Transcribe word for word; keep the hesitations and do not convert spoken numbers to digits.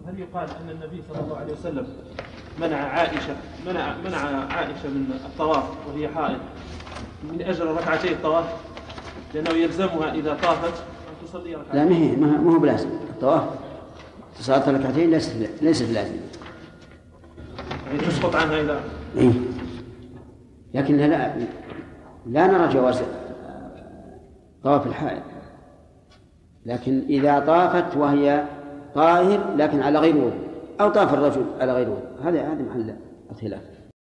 هل يقال أن النبي صلى الله عليه وسلم منع عائشة منع منع عائشة من الطواف وهي حائض من أجل ركعتي الطواف لأنه يلزمها إذا طافت أن تصلي ركعتين؟ لا، ما هي ما هو بلازم الطواف، صلاة ركعتين ليست ليست لازم، يعني تسقط عنها إذا إيه. لكن لا لا نرى جواز طواف الحائض، لكن إذا طافت وهي طاهر لكن على غير وضوء، أو طاف الرجل على غير وضوء، هذا هذا محل الخلاف.